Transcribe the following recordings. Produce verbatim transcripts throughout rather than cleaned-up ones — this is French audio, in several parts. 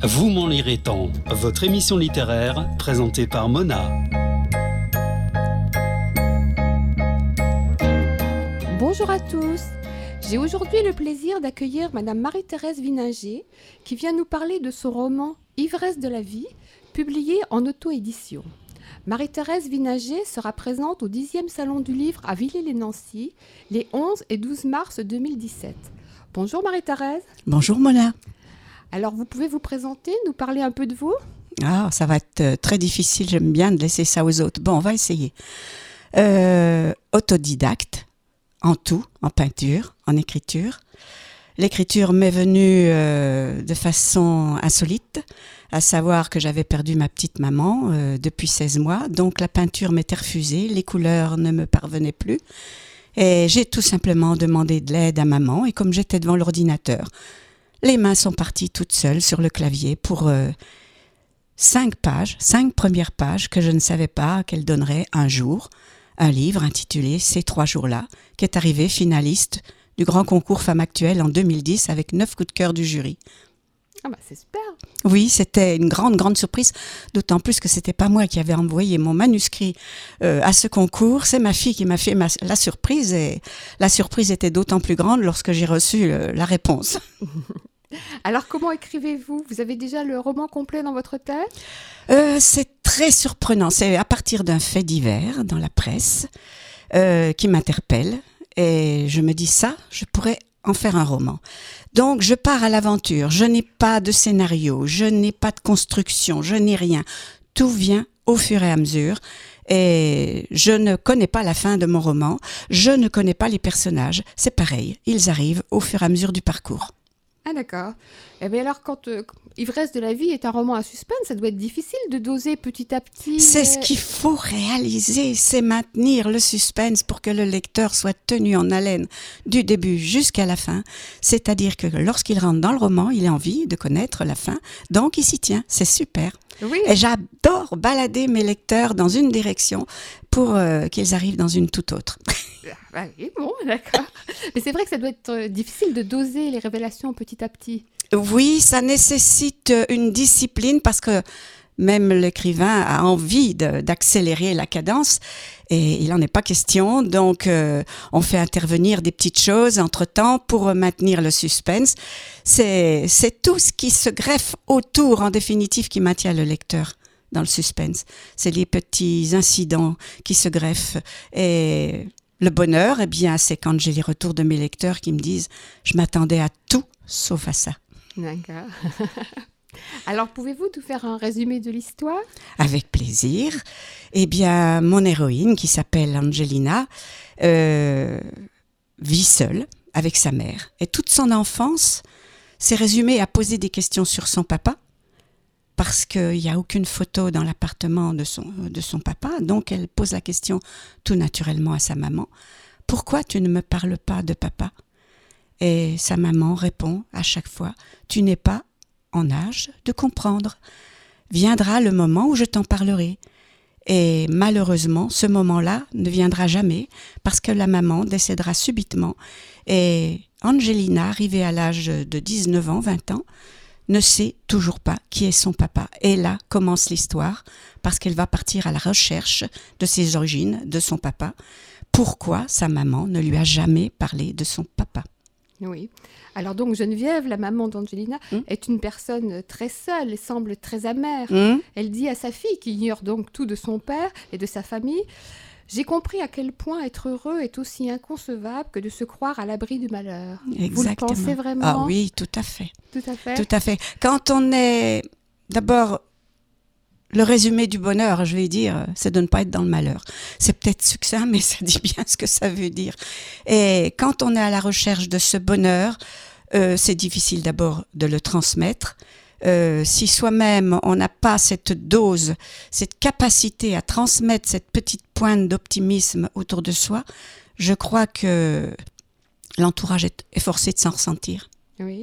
Vous m'en lirez tant, votre émission littéraire présentée par Mona. Bonjour à tous. J'ai aujourd'hui le plaisir d'accueillir Madame Marie-Thérèse Vininger qui vient nous parler de son roman « Ivresse de la vie » publié en auto-édition. Marie-Thérèse Vininger sera présente au dixième Salon du Livre à Villers-lès-Nancy les onze et douze mars deux mille dix-sept. Bonjour Marie-Thérèse. Bonjour Mona. Alors vous pouvez vous présenter, nous parler un peu de vous ? Ah, ça va être euh, très difficile, j'aime bien de laisser ça aux autres. Bon, on va essayer. Euh, autodidacte, en tout, en peinture, en écriture. L'écriture m'est venue euh, de façon insolite, à savoir que j'avais perdu ma petite maman euh, depuis seize mois, donc la peinture m'était refusée, les couleurs ne me parvenaient plus, et j'ai tout simplement demandé de l'aide à maman, et comme j'étais devant l'ordinateur, les mains sont parties toutes seules sur le clavier pour euh, cinq pages, cinq premières pages que je ne savais pas qu'elle donnerait un jour, un livre intitulé « Ces trois jours-là » qui est arrivé finaliste du grand concours Femmes Actuelles en deux mille dix avec neuf coups de cœur du jury. Ah bah c'est super. Oui, c'était une grande, grande surprise, d'autant plus que c'était pas moi qui avais envoyé mon manuscrit euh, à ce concours, c'est ma fille qui m'a fait ma, la surprise et la surprise était d'autant plus grande lorsque j'ai reçu le, la réponse. Alors comment écrivez-vous ? Vous avez déjà le roman complet dans votre tête ? euh, C'est très surprenant, c'est à partir d'un fait divers dans la presse euh, qui m'interpelle et je me dis ça, je pourrais en faire un roman. Donc je pars à l'aventure, je n'ai pas de scénario, je n'ai pas de construction, je n'ai rien. Tout vient au fur et à mesure et je ne connais pas la fin de mon roman, je ne connais pas les personnages, c'est pareil, ils arrivent au fur et à mesure du parcours. Ah d'accord. Eh bien alors, quand euh, Ivresse de la vie est un roman à suspense, ça doit être difficile de doser petit à petit. C'est ce qu'il faut réaliser, c'est maintenir le suspense pour que le lecteur soit tenu en haleine du début jusqu'à la fin. C'est-à-dire que lorsqu'il rentre dans le roman, il a envie de connaître la fin, donc il s'y tient, c'est super. Oui. Et j'adore balader mes lecteurs dans une direction pour euh, qu'ils arrivent dans une toute autre. Ah oui, bon, d'accord. Mais c'est vrai que ça doit être difficile de doser les révélations petit à petit. Oui, ça nécessite une discipline parce que même l'écrivain a envie de, d'accélérer la cadence et il n'en est pas question. Donc, euh, on fait intervenir des petites choses entre-temps pour maintenir le suspense. C'est, c'est tout ce qui se greffe autour, en définitive, qui maintient le lecteur dans le suspense. C'est les petits incidents qui se greffent et... Le bonheur, eh bien, c'est quand j'ai les retours de mes lecteurs qui me disent « Je m'attendais à tout sauf à ça ». D'accord. Alors, pouvez-vous nous faire un résumé de l'histoire ? Avec plaisir. Eh bien, mon héroïne, qui s'appelle Angelina, euh, vit seule avec sa mère. Et toute son enfance s'est résumée à poser des questions sur son papa, parce qu'il n'y a aucune photo dans l'appartement de son, de son papa, donc elle pose la question tout naturellement à sa maman. « Pourquoi tu ne me parles pas de papa ?» Et sa maman répond à chaque fois « Tu n'es pas en âge de comprendre. Viendra le moment où je t'en parlerai. » Et malheureusement, ce moment-là ne viendra jamais parce que la maman décédera subitement. Et Angelina, arrivée à l'âge de dix-neuf ans, vingt ans, ne sait toujours pas qui est son papa. Et là commence l'histoire, parce qu'elle va partir à la recherche de ses origines, de son papa. Pourquoi sa maman ne lui a jamais parlé de son papa ? Oui. Alors donc Geneviève, la maman d'Angelina, mmh. est une personne très seule et semble très amère. Mmh. Elle dit à sa fille, qui ignore donc tout de son père et de sa famille, « J'ai compris à quel point être heureux est aussi inconcevable que de se croire à l'abri du malheur. » Exactement. Vous le pensez vraiment ? Ah oui, tout à fait. Tout à fait. Tout à fait. Quand on est... D'abord, le résumé du bonheur, je vais dire, c'est de ne pas être dans le malheur. C'est peut-être succinct, mais ça dit bien ce que ça veut dire. Et quand on est à la recherche de ce bonheur, euh, c'est difficile d'abord de le transmettre. Euh, si soi-même on n'a pas cette dose, cette capacité à transmettre cette petite pointe d'optimisme autour de soi, je crois que l'entourage est, est forcé de s'en ressentir. Oui.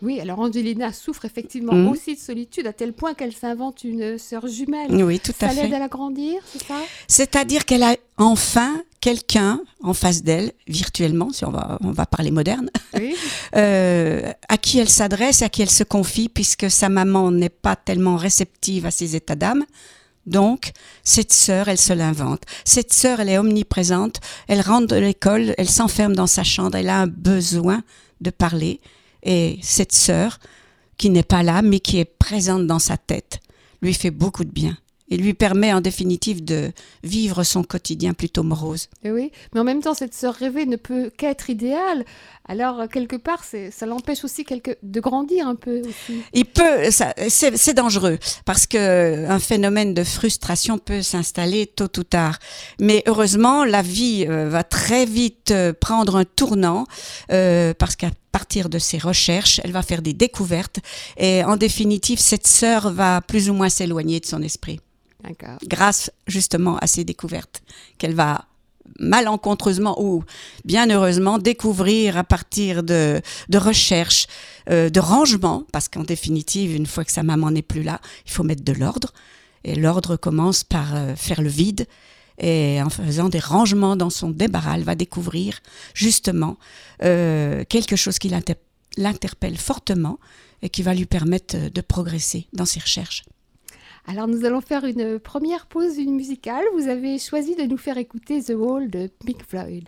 Oui, alors Angelina souffre effectivement mmh. aussi de solitude, à tel point qu'elle s'invente une sœur jumelle. Oui, tout ça à fait. Ça l'aide à la grandir, c'est ça? C'est-à-dire qu'elle a enfin quelqu'un en face d'elle, virtuellement, si on va, on va parler moderne, oui. euh, à qui elle s'adresse, à qui elle se confie, puisque sa maman n'est pas tellement réceptive à ses états d'âme. Donc, cette sœur, elle se l'invente. Cette sœur, elle est omniprésente. Elle rentre de l'école, elle s'enferme dans sa chambre, elle a un besoin de parler. Et cette sœur, qui n'est pas là, mais qui est présente dans sa tête, lui fait beaucoup de bien. Et lui permet en définitive de vivre son quotidien plutôt morose. Et oui, mais en même temps, cette sœur rêvée ne peut qu'être idéale. Alors, quelque part, c'est, ça l'empêche aussi quelque, de grandir un peu aussi. Il peut, ça, c'est, c'est dangereux, parce qu'un phénomène de frustration peut s'installer tôt ou tard. Mais heureusement, la vie euh, va très vite euh, prendre un tournant, euh, parce qu'à partir de ses recherches, elle va faire des découvertes. Et en définitive, cette sœur va plus ou moins s'éloigner de son esprit. D'accord. Grâce justement à ces découvertes qu'elle va malencontreusement ou bien heureusement découvrir à partir de, de recherches, euh, de rangements, parce qu'en définitive, une fois que sa maman n'est plus là, il faut mettre de l'ordre. Et l'ordre commence par euh, faire le vide. Et en faisant des rangements dans son débarras, elle va découvrir justement euh, quelque chose qui l'inter- l'interpelle fortement et qui va lui permettre de progresser dans ses recherches. Alors nous allons faire une première pause musicale. Vous avez choisi de nous faire écouter The Wall de Pink Floyd.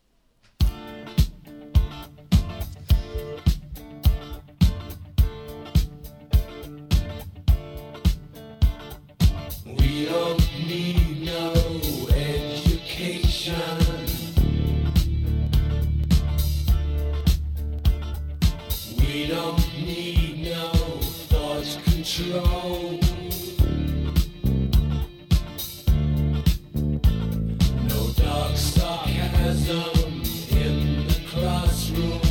We don't need no education. We don't need no thought control. Dark sarcasm in the classroom.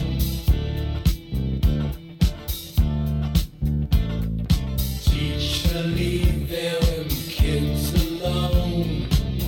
Teacher, leave them kids alone.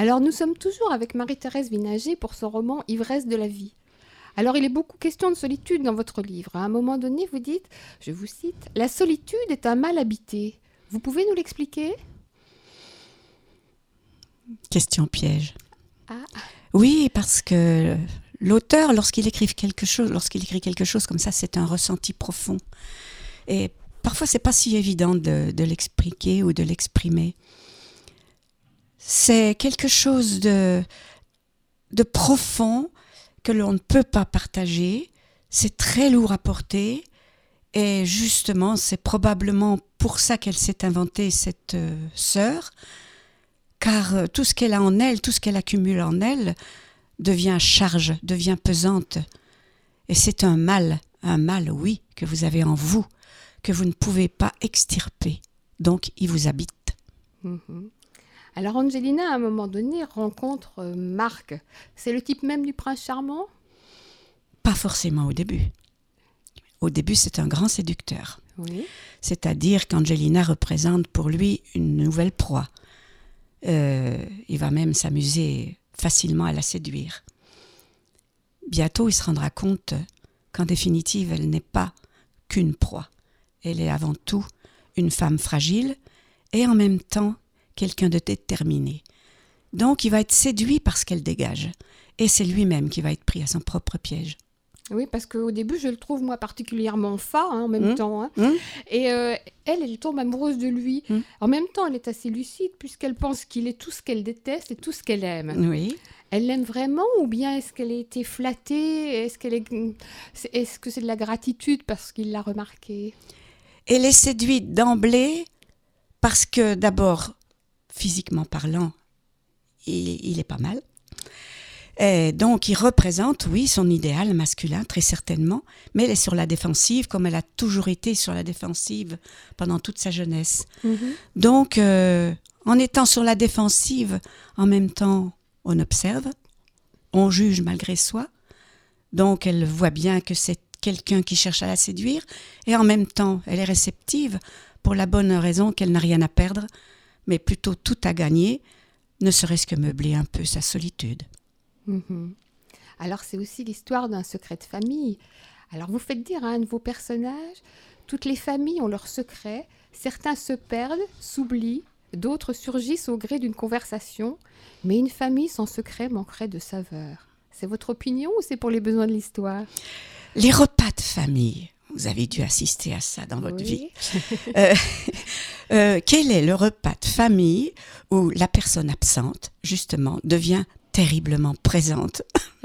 Alors nous sommes toujours avec Marie-Thérèse Vininger pour son roman Ivresse de la vie. Alors il est beaucoup question de solitude dans votre livre. À un moment donné, vous dites, je vous cite, « La solitude est un mal habité ». Vous pouvez nous l'expliquer ? Question piège. Ah. Oui, parce que l'auteur, lorsqu'il écrit quelque chose, lorsqu'il écrit quelque chose comme ça, c'est un ressenti profond. Et parfois, c'est pas si évident de, de l'expliquer ou de l'exprimer. C'est quelque chose de, de profond que l'on ne peut pas partager. C'est très lourd à porter. Et justement, c'est probablement pour ça qu'elle s'est inventée, cette euh, sœur, car euh, tout ce qu'elle a en elle, tout ce qu'elle accumule en elle, devient charge, devient pesante. Et c'est un mal, un mal, oui, que vous avez en vous, que vous ne pouvez pas extirper. Donc, il vous habite. Mm-hmm. Alors, Angelina, à un moment donné, rencontre euh, Marc. C'est le type même du prince charmant ? Pas forcément au début. Au début, c'est un grand séducteur. Oui. C'est-à-dire qu'Angelina représente pour lui une nouvelle proie. Euh, il va même s'amuser facilement à la séduire. Bientôt, il se rendra compte qu'en définitive, elle n'est pas qu'une proie. Elle est avant tout une femme fragile et en même temps quelqu'un de déterminé. Donc, il va être séduit par ce qu'elle dégage. Et c'est lui-même qui va être pris à son propre piège. Oui, parce qu'au début, je le trouve, moi, particulièrement fat, hein, en même mmh. temps. Hein. Mmh. Et euh, elle, elle tombe amoureuse de lui. Mmh. En même temps, elle est assez lucide, puisqu'elle pense qu'il est tout ce qu'elle déteste et tout ce qu'elle aime. Oui. Elle l'aime vraiment, ou bien est-ce qu'elle a été flattée ? Est-ce qu'elle est... est-ce que c'est de la gratitude parce qu'il l'a remarqué ? Elle est séduite d'emblée parce que, d'abord, physiquement parlant, il, il est pas mal. Et donc, il représente, oui, son idéal masculin, très certainement, mais elle est sur la défensive, comme elle a toujours été sur la défensive pendant toute sa jeunesse. Mm-hmm. Donc, euh, en étant sur la défensive, en même temps, on observe, on juge malgré soi. Donc, elle voit bien que c'est quelqu'un qui cherche à la séduire, et en même temps, elle est réceptive pour la bonne raison qu'elle n'a rien à perdre, mais plutôt tout à gagner, ne serait-ce que meubler un peu sa solitude. Mmh. Alors, c'est aussi l'histoire d'un secret de famille. Alors, vous faites dire à un de vos personnages, toutes les familles ont leurs secrets, certains se perdent, s'oublient, d'autres surgissent au gré d'une conversation, mais une famille sans secret manquerait de saveur. C'est votre opinion ou c'est pour les besoins de l'histoire ? Les repas de famille, vous avez dû assister à ça dans votre oui. vie. euh, euh, quel est le repas de famille où la personne absente, justement, devient terriblement présente.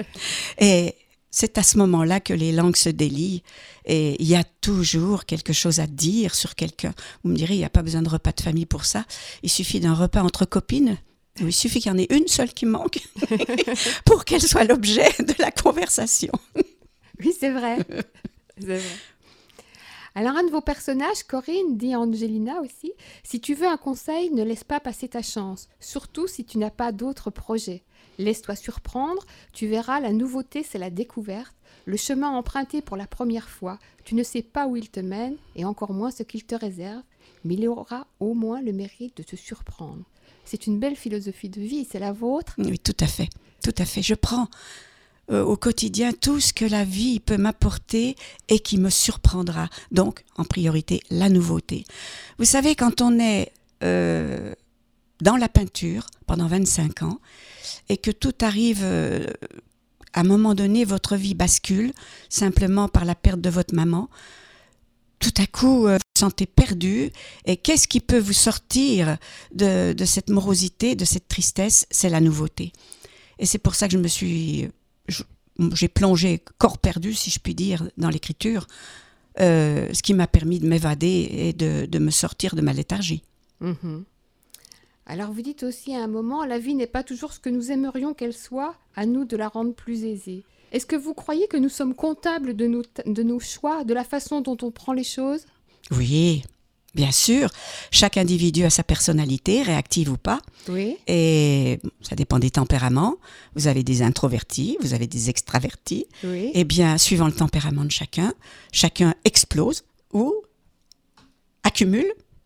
Et c'est à ce moment-là que les langues se délient et il y a toujours quelque chose à dire sur quelqu'un. Vous me direz, il n'y a pas besoin de repas de famille pour ça. Il suffit d'un repas entre copines. Il suffit qu'il y en ait une seule qui manque pour qu'elle soit l'objet de la conversation. Oui, c'est vrai. C'est vrai. Alors, un de vos personnages, Corinne, dit à Angelina aussi, « Si tu veux un conseil, ne laisse pas passer ta chance, surtout si tu n'as pas d'autres projets. Laisse-toi surprendre, tu verras, la nouveauté, c'est la découverte, le chemin emprunté pour la première fois. Tu ne sais pas où il te mène, et encore moins ce qu'il te réserve, mais il aura au moins le mérite de te surprendre. » C'est une belle philosophie de vie, c'est la vôtre ? Oui, tout à fait, tout à fait. Je prends euh, au quotidien tout ce que la vie peut m'apporter et qui me surprendra. Donc, en priorité, la nouveauté. Vous savez, quand on est euh, dans la peinture pendant vingt-cinq ans et que tout arrive, euh, à un moment donné, votre vie bascule simplement par la perte de votre maman, tout à coup, euh, vous vous sentez perdu. Et qu'est-ce qui peut vous sortir de, de cette morosité, de cette tristesse ? C'est la nouveauté. Et c'est pour ça que je me suis... Je, j'ai plongé corps perdu, si je puis dire, dans l'écriture, euh, ce qui m'a permis de m'évader et de, de me sortir de ma léthargie. Mmh. Alors vous dites aussi à un moment, la vie n'est pas toujours ce que nous aimerions qu'elle soit, à nous de la rendre plus aisée. Est-ce que vous croyez que nous sommes comptables de nos, de nos choix, de la façon dont on prend les choses ? Oui, bien sûr. Chaque individu a sa personnalité, réactive ou pas. Oui. Et ça dépend des tempéraments. Vous avez des introvertis, vous avez des extravertis. Oui. Eh bien, suivant le tempérament de chacun, chacun explose ou accumule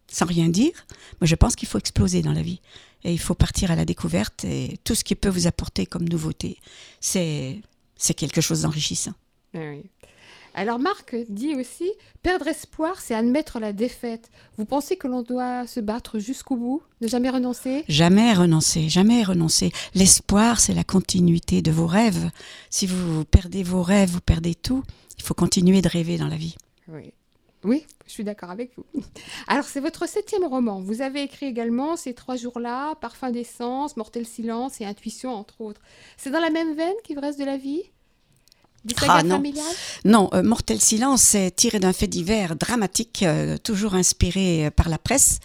sans rien dire. Moi, je pense qu'il faut exploser dans la vie. Et il faut partir à la découverte. Et tout ce qui peut vous apporter comme nouveauté, c'est, c'est quelque chose d'enrichissant. Ah oui. Alors Marc dit aussi, perdre espoir, c'est admettre la défaite. Vous pensez que l'on doit se battre jusqu'au bout, ne jamais renoncer ? Jamais renoncer, jamais renoncer. L'espoir, c'est la continuité de vos rêves. Si vous perdez vos rêves, vous perdez tout. Il faut continuer de rêver dans la vie. Oui. Oui, je suis d'accord avec vous. Alors, c'est votre septième roman. Vous avez écrit également Ces trois jours-là, Parfum d'essence, Mortel silence et Intuition, entre autres. C'est dans la même veine qu'Ivresse de la vie ? Des sagas Ah, non. familiales ? Non, euh, Mortel silence, c'est tiré d'un fait divers dramatique, euh, toujours inspiré euh, par la presse.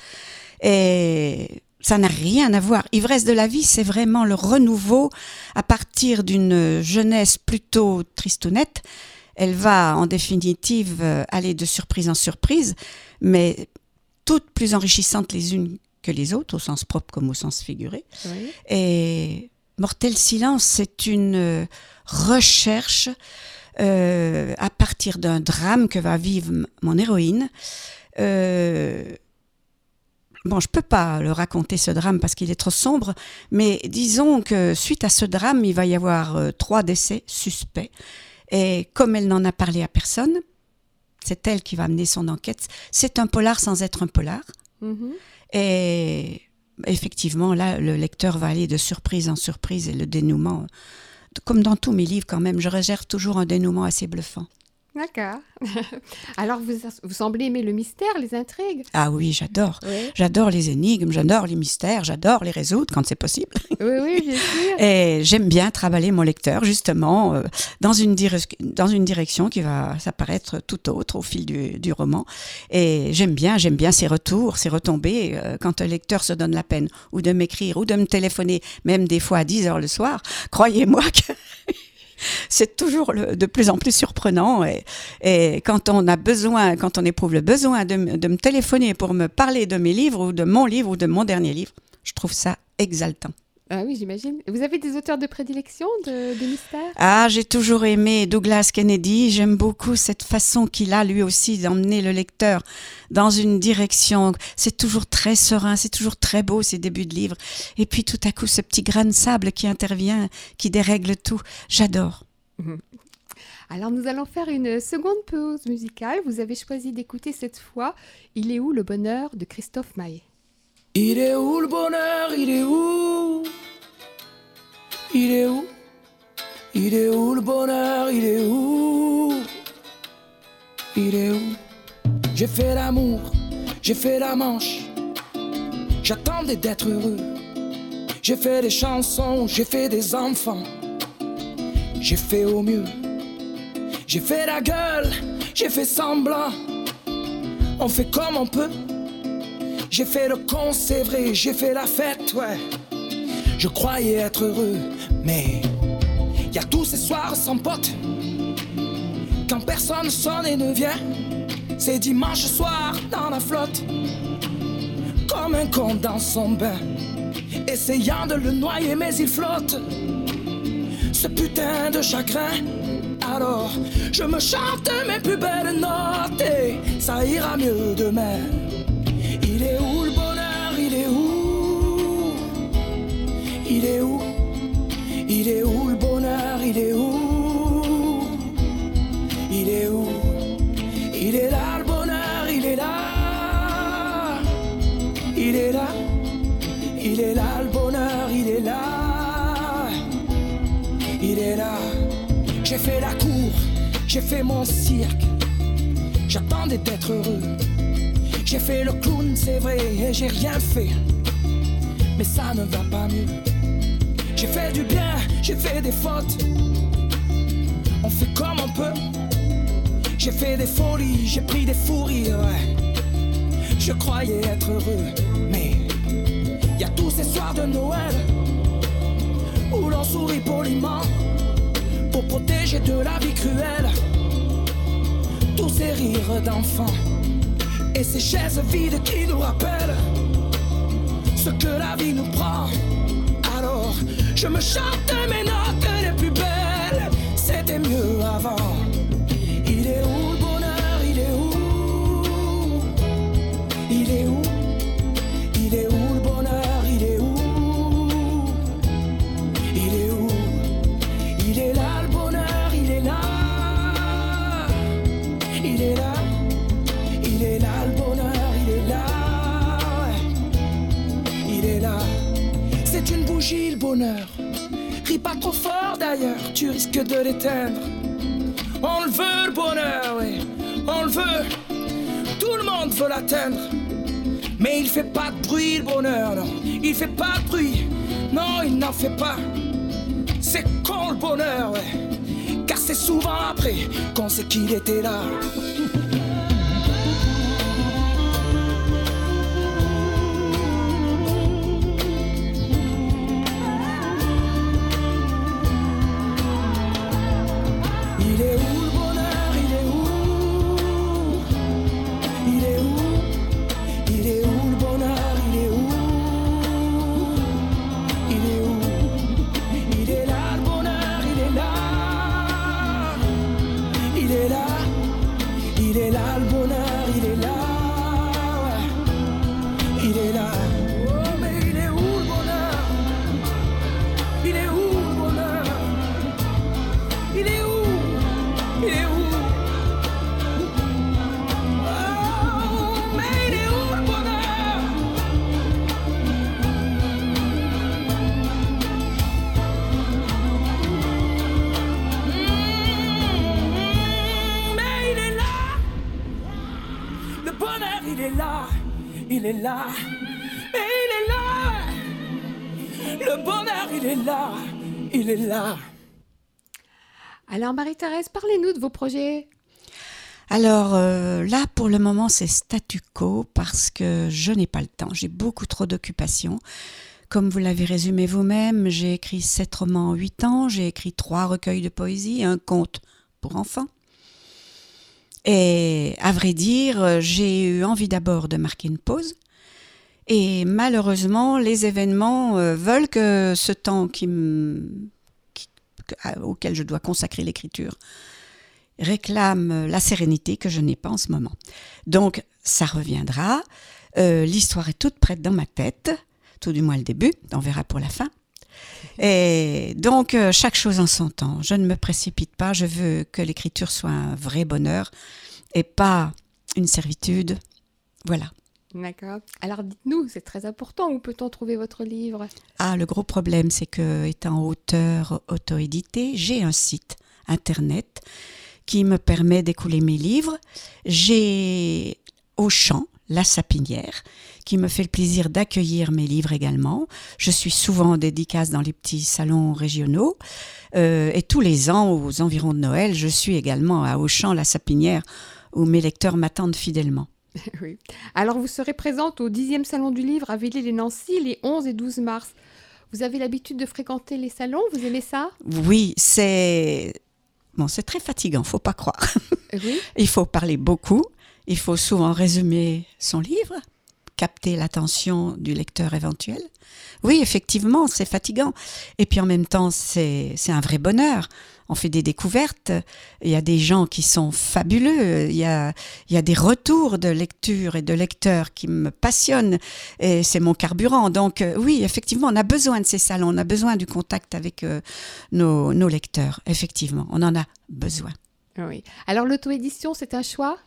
Et ça n'a rien à voir. Ivresse de la vie, c'est vraiment le renouveau à partir d'une jeunesse plutôt tristounette. Elle va, en définitive, euh, aller de surprise en surprise, mais toutes plus enrichissantes les unes que les autres, au sens propre comme au sens figuré. Oui. Et Mortel silence, c'est une euh, recherche euh, à partir d'un drame que va vivre m- mon héroïne. Euh, bon, je peux pas le raconter, ce drame, parce qu'il est trop sombre, mais disons que suite à ce drame, il va y avoir euh, trois décès suspects. Et comme elle n'en a parlé à personne, c'est elle qui va mener son enquête. C'est un polar sans être un polar. Mhm. Et effectivement, là, le lecteur va aller de surprise en surprise et le dénouement, comme dans tous mes livres quand même, je réserve toujours un dénouement assez bluffant. D'accord. Alors, vous, vous semblez aimer le mystère, les intrigues ? Ah oui, j'adore. Oui, J'adore les énigmes, j'adore les mystères, j'adore les résoudre quand c'est possible. oui, oui, bien sûr. Et j'aime bien travailler mon lecteur, justement, euh, dans, une dire- dans une direction qui va s'apparaître tout autre au fil du, du roman. Et j'aime bien, j'aime bien ces retours, ces retombées, euh, quand un lecteur se donne la peine ou de m'écrire ou de me téléphoner, même des fois à dix heures le soir. Croyez-moi que c'est toujours le- de plus en plus surprenant. Et, et quand on a besoin, quand on éprouve le besoin de, m- de me téléphoner pour me parler de mes livres ou de mon livre ou de mon dernier livre, je trouve ça exaltant. Ah oui, j'imagine. Vous avez des auteurs de prédilection de, de mystères ? Ah, j'ai toujours aimé Douglas Kennedy. J'aime beaucoup cette façon qu'il a, lui aussi, d'emmener le lecteur dans une direction. C'est toujours très serein, c'est toujours très beau, ces débuts de livres. Et puis, tout à coup, ce petit grain de sable qui intervient, qui dérègle tout. J'adore. Alors, nous allons faire une seconde pause musicale. Vous avez choisi d'écouter cette fois « Il est où le bonheur » de Christophe Maé. Il est où le bonheur? Il est où? Il est où? Il est où le bonheur? Il est où? Il est où? J'ai fait l'amour, j'ai fait la manche. J'attendais d'être heureux. J'ai fait des chansons, j'ai fait des enfants. J'ai fait au mieux. J'ai fait la gueule, j'ai fait semblant. On fait comme on peut. J'ai fait le con, c'est vrai, j'ai fait la fête, ouais. Je croyais être heureux, mais y a tous ces soirs sans potes. Quand personne sonne et ne vient, c'est dimanche soir dans la flotte. Comme un con dans son bain, essayant de le noyer, mais il flotte. Ce putain de chagrin. Alors, je me chante mes plus belles notes et ça ira mieux demain. Il est où le bonheur? Il est où? Il est où? Il est où le bonheur? Il est où? Il est où? Il est là le bonheur, il est là. Il est là. Il est là le bonheur, il est là. Il est là. J'ai fait la cour, j'ai fait mon cirque. J'attendais d'être heureux. J'ai fait le clown, c'est vrai, et j'ai rien fait. Mais ça ne va pas mieux. J'ai fait du bien, j'ai fait des fautes. On fait comme on peut. J'ai fait des folies, j'ai pris des fous rires, ouais. Je croyais être heureux, mais y a tous ces soirs de Noël où l'on sourit poliment pour protéger de la vie cruelle tous ces rires d'enfants. Et ces chaises vides qui nous rappellent ce que la vie nous prend. Alors je me chante mes notes les plus belles. C'était mieux avant. Il est où le bonheur? Il est où? Il est où? C'est une bougie le bonheur. Ris pas trop fort d'ailleurs, tu risques de l'éteindre. On le veut le bonheur, oui, on le veut. Tout le monde veut l'atteindre. Mais il fait pas de bruit le bonheur, non. Il fait pas de bruit, non il n'en fait pas. C'est con le bonheur, ouais. Car c'est souvent après qu'on sait qu'il était là. Il est où le bonheur, il est où? Il est où? Il est où le bonheur, il est où? Il est où? Il est là le bonheur, il est là. Il est là, il est là le bonheur, il est là. Ouais. Il est là. Oh mais il est où le bonheur? Il est où le bonheur? Il est où? Il est où? Oh, mais il est où le bonheur? Mmh, mais il est là. Le bonheur, il est là. Il est là. Mais il est là. Le bonheur, il est là. Il est là. Alors Marie-Thérèse, parlez-nous de vos projets. Alors euh, là, pour le moment, c'est statu quo parce que je n'ai pas le temps. J'ai beaucoup trop d'occupations. Comme vous l'avez résumé vous-même, j'ai écrit sept romans en huit ans, j'ai écrit trois recueils de poésie, un conte pour enfants. Et à vrai dire, j'ai eu envie d'abord de marquer une pause. Et malheureusement, les événements euh, veulent que ce temps qui me, qui, auquel je dois consacrer l'écriture réclame la sérénité que je n'ai pas en ce moment. Donc, ça reviendra. Euh, l'histoire est toute prête dans ma tête, tout du moins le début, on verra pour la fin. Et donc, euh, chaque chose en son temps. Je ne me précipite pas, je veux que l'écriture soit un vrai bonheur et pas une servitude. Voilà. D'accord. Alors dites-nous, c'est très important, où peut-on trouver votre livre? Ah, le gros problème, c'est que, étant auteur auto-édité, j'ai un site internet qui me permet d'écouler mes livres. J'ai Auchan, La Sapinière, qui me fait le plaisir d'accueillir mes livres également. Je suis souvent en dédicace dans les petits salons régionaux. Euh, et tous les ans, aux environs de Noël, je suis également à Auchan, La Sapinière, où mes lecteurs m'attendent fidèlement. Oui. Alors vous serez présente au dixième Salon du Livre à Villers-les-Nancy les onze et douze mars. Vous avez l'habitude de fréquenter les salons? Vous aimez ça? Oui, c'est... Bon, c'est très fatigant, faut pas croire. Oui. Il faut parler beaucoup, il faut souvent résumer son livre, capter l'attention du lecteur éventuel. Oui, effectivement, c'est fatigant. Et puis en même temps, c'est, c'est un vrai bonheur. On fait des découvertes, il y a des gens qui sont fabuleux, il y a, il y a des retours de lecture et de lecteurs qui me passionnent et c'est mon carburant. Donc euh, oui, effectivement, on a besoin de ces salons, on a besoin du contact avec euh, nos, nos lecteurs. Effectivement, on en a besoin. Oui. Alors l'auto-édition, c'est un choix?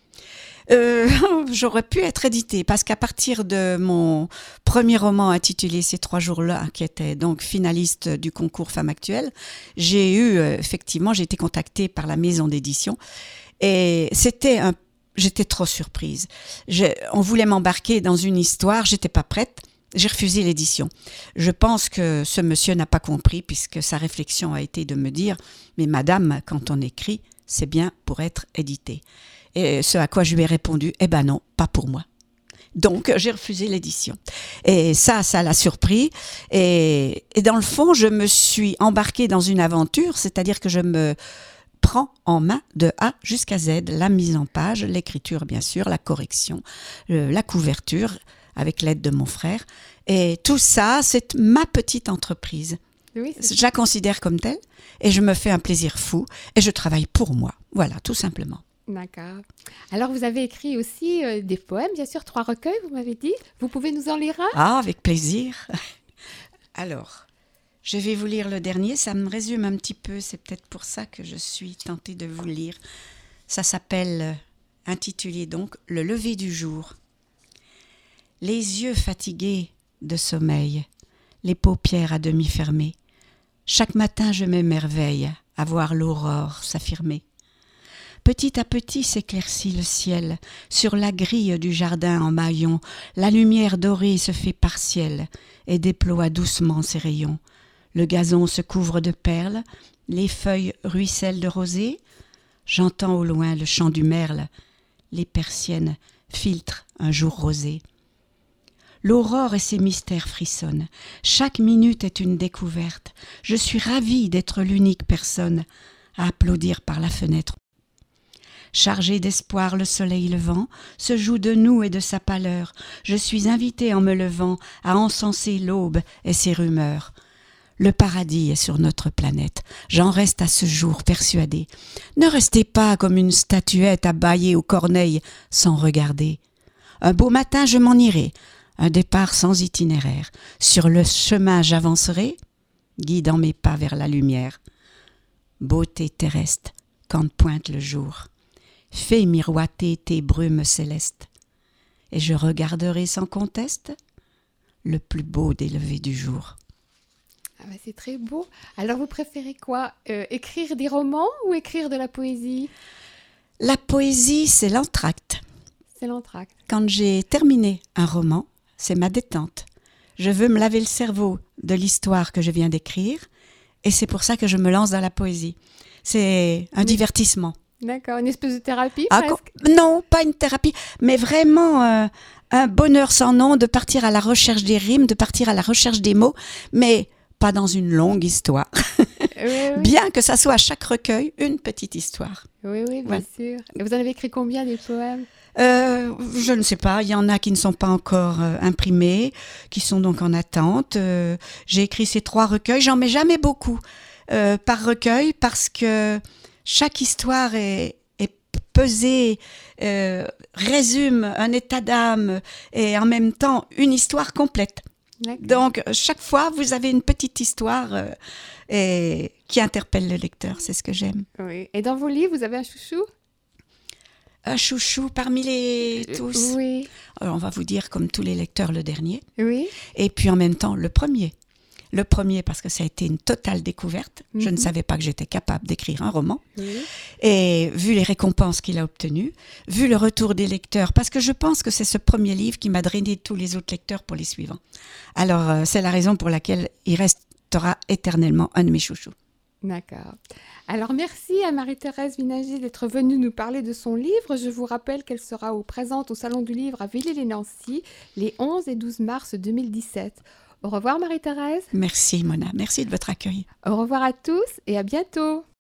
Euh, j'aurais pu être éditée parce qu'à partir de mon premier roman intitulé Ces trois jours-là, qui était donc finaliste du concours Femmes Actuelles, j'ai eu, euh, effectivement, j'ai été contactée par la maison d'édition et c'était un, j'étais trop surprise. Je, on voulait m'embarquer dans une histoire, j'étais pas prête. J'ai refusé l'édition. Je pense que ce monsieur n'a pas compris puisque sa réflexion a été de me dire « Mais madame, quand on écrit, c'est bien pour être édité. » Et ce à quoi je lui ai répondu, eh ben non, pas pour moi. Donc, j'ai refusé l'édition. Et ça, ça l'a surpris. Et, et dans le fond, je me suis embarquée dans une aventure, c'est-à-dire que je me prends en main de A jusqu'à Z, la mise en page, l'écriture bien sûr, la correction, le, la couverture, avec l'aide de mon frère. Et tout ça, c'est ma petite entreprise. Oui, c'est je la considère comme telle et je me fais un plaisir fou et je travaille pour moi. Voilà, tout simplement. D'accord. Alors, vous avez écrit aussi euh, des poèmes, bien sûr, trois recueils, vous m'avez dit. Vous pouvez nous en lire un? Ah, avec plaisir. Alors, je vais vous lire le dernier. Ça me résume un petit peu. C'est peut-être pour ça que je suis tentée de vous le lire. Ça s'appelle, euh, intitulé donc « Le lever du jour ». Les yeux fatigués de sommeil, les paupières à demi fermées. Chaque matin je m'émerveille à voir l'aurore s'affirmer. Petit à petit s'éclaircit le ciel, sur la grille du jardin en maillon, la lumière dorée se fait partielle et déploie doucement ses rayons. Le gazon se couvre de perles, les feuilles ruissellent de rosée. J'entends au loin le chant du merle, les persiennes filtrent un jour rosé. L'aurore et ses mystères frissonnent, chaque minute est une découverte. Je suis ravie d'être l'unique personne à applaudir par la fenêtre. Chargé d'espoir, le soleil levant se joue de nous et de sa pâleur. Je suis invitée en me levant à encenser l'aube et ses rumeurs. Le paradis est sur notre planète, j'en reste à ce jour persuadée. Ne restez pas comme une statuette à bâiller aux corneilles sans regarder. Un beau matin je m'en irai, un départ sans itinéraire. Sur le chemin j'avancerai, guidant mes pas vers la lumière. Beauté terrestre, quand pointe le jour, fais miroiter tes brumes célestes, et je regarderai sans conteste le plus beau des levers du jour. Ah bah c'est très beau. Alors vous préférez quoi, euh, écrire des romans ou écrire de la poésie? La poésie, c'est l'entracte. C'est l'entracte. Quand j'ai terminé un roman, c'est ma détente. Je veux me laver le cerveau de l'histoire que je viens d'écrire et c'est pour ça que je me lance dans la poésie. C'est un Mais... divertissement. D'accord, une espèce de thérapie Ah, presque. co- non, pas une thérapie, mais vraiment euh, un bonheur sans nom de partir à la recherche des rimes, de partir à la recherche des mots, mais pas dans une longue histoire. Oui, oui. Bien que ça soit à chaque recueil une petite histoire. Oui, oui, bien Ouais. sûr. Et vous en avez écrit combien des poèmes? Euh, je ne sais pas, il y en a qui ne sont pas encore euh, imprimés, qui sont donc en attente. Euh, j'ai écrit ces trois recueils, j'en mets jamais beaucoup euh, par recueil parce que chaque histoire est, est pesée, euh, résume un état d'âme et en même temps une histoire complète. D'accord. Donc chaque fois vous avez une petite histoire euh, et, qui interpelle le lecteur, c'est ce que j'aime. Oui. Et dans vos livres, vous avez un chouchou? Un chouchou parmi les Euh, tous. Oui. Alors, on va vous dire comme tous les lecteurs le dernier. Oui. Et puis en même temps, le premier. Le premier parce que ça a été une totale découverte. Je ne Mhm. savais pas que j'étais capable d'écrire un roman. Oui. Et vu les récompenses qu'il a obtenues, vu le retour des lecteurs, parce que je pense que c'est ce premier livre qui m'a drainé tous les autres lecteurs pour les suivants. Alors, euh, c'est la raison pour laquelle il restera éternellement un de mes chouchous. D'accord. Alors merci à Marie-Thérèse Vinager d'être venue nous parler de son livre. Je vous rappelle qu'elle sera au présente au Salon du Livre à Villers-lès-Nancy les onze et douze mars deux mille dix-sept. Au revoir Marie-Thérèse. Merci Mona, merci de votre accueil. Au revoir à tous et à bientôt.